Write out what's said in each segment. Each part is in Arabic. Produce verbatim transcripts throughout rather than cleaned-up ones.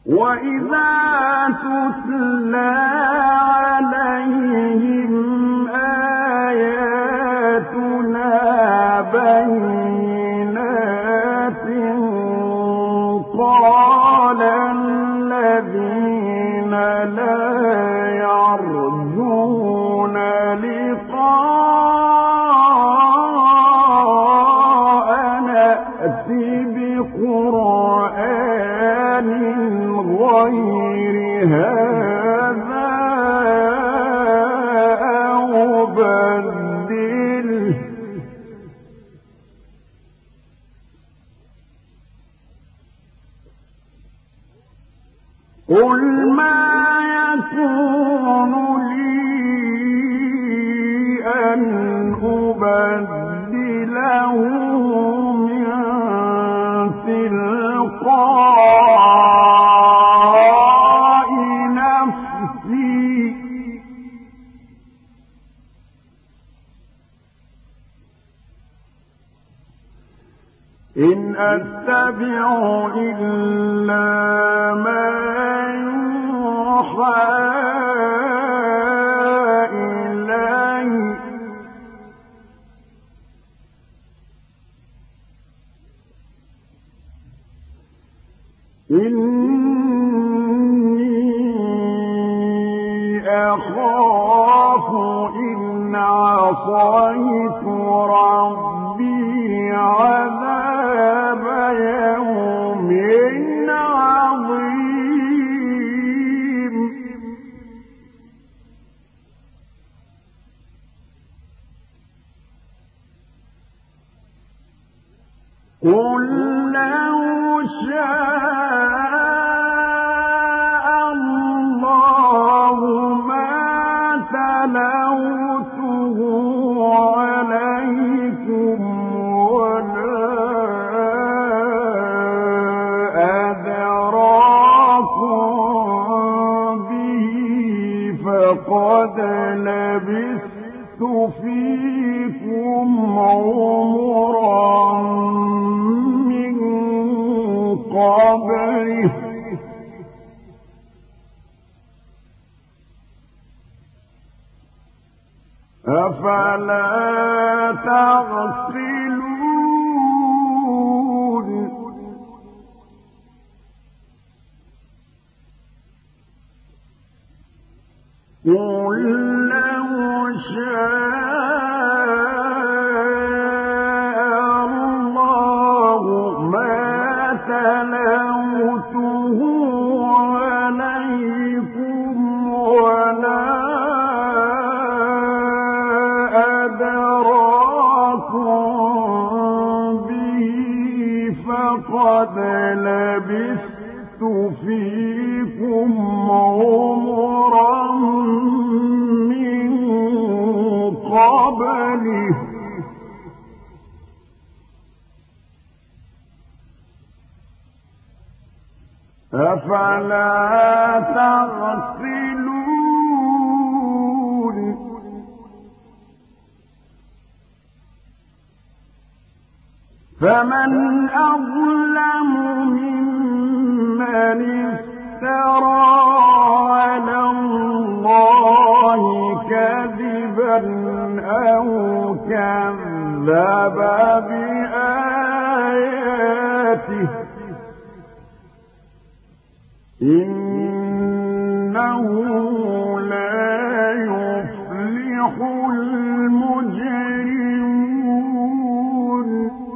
وَإِذَا تُتْلَى عَلَيْهِمْ آيَاتُنَا بَيِّنَاتٍ قَالَ الَّذِينَ لَا يَرْجُونَ لِقَاءَنَا ائْتِ بِقُرْآنٍ غَيْرِ هَذَا أَوْ بَدِّلْهُ قُلْ مَا يَكُونُ لِي أَنْ أُبَدِّلَهُ مِنْ تِلْقَاءِ نَفْسِي إِنْ أَتَّبِعُ إِلَّا مَا يُوحَى إِلَيَّ إِنِّي أَخَافُ إِنْ عَصَيْتُ رَبِّي عَذَابَ يَوْمٍ عَظِيمٍ قُل لَّوْ شَاءَ اللَّهُ مَا تَلَوْتُهُ عَلَيْكُمْ وَلَا أَدْرَاكُم بِهِ فَقَدْ لَبِثْتُ فِيكُمْ عُمُرًا مِّن قَبْلِهِ أَفَلَا تَعْقِلُونَ قُل لَّوْ شَاءَ اللَّهُ مَا تَلَوْتُهُ عَلَيْكُمْ وَلَا أَدْرَاكُم بِهِ فَقَدْ لَبِثْتُ فِيكُمْ عُمُرًا مِّن قَبْلِهِ أَفَلَا تَعْقِلُونَ فَمَنْ أَظْلَمُ مِمَّنِ افْتَرَىٰ عَلَى اللَّهِ كَذِبًا أَوْ كَذَّبَ بِآيَاتِهِ إِنَّهُ لَا يُفْلِحُ الْمُجْرِمُونَ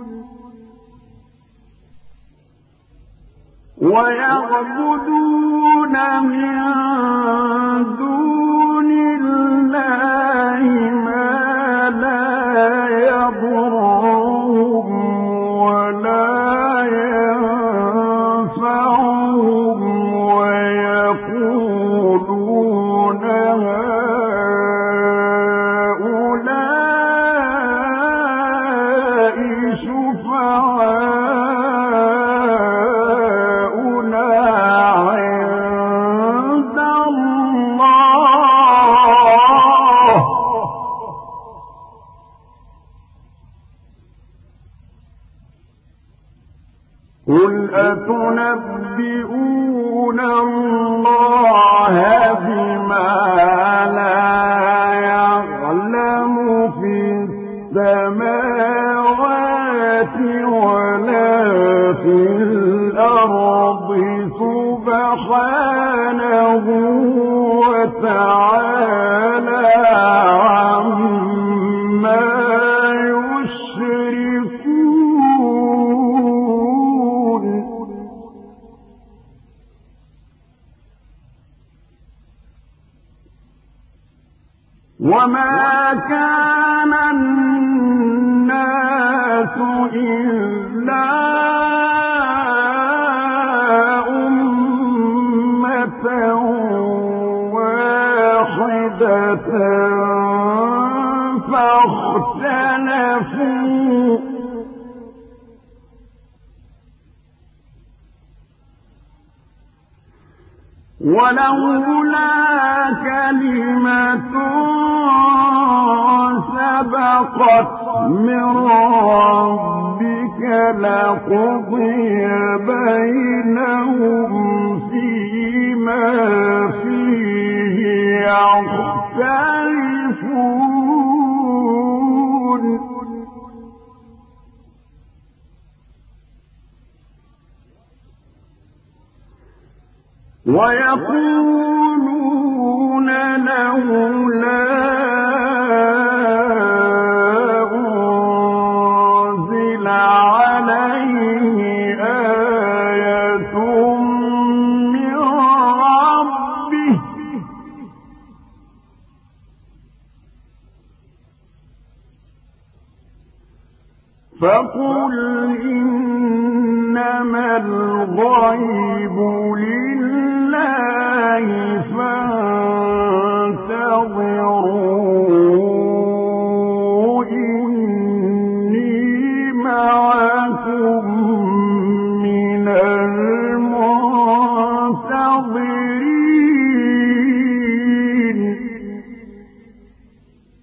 وَيَعْبُدُونَ مِن دُونِ اللَّهِ مَا لَا يَضُرُّهُمْ وَلَا يَنفَعُهُمْ وَيَقُولُونَ هَٰؤُلَاءِ شُفَعَاؤُنَا عِندَ اللَّهِ قُلْ أَتُنَبِّئُونَ يخادعون الله بما لا يعلم في السماوات ولا في الأرض سبحانه وتعالى عما يشركون. وما كان الناس إلا أمة واحدة فاختلفوا ولولا كلمة سبقت من ربك لقضي بينهم فيما فيه يختلفون. ويقولون لولا أنزل عليه آية من ربه فقل إنما الغيب لله فانتظروا إني معكم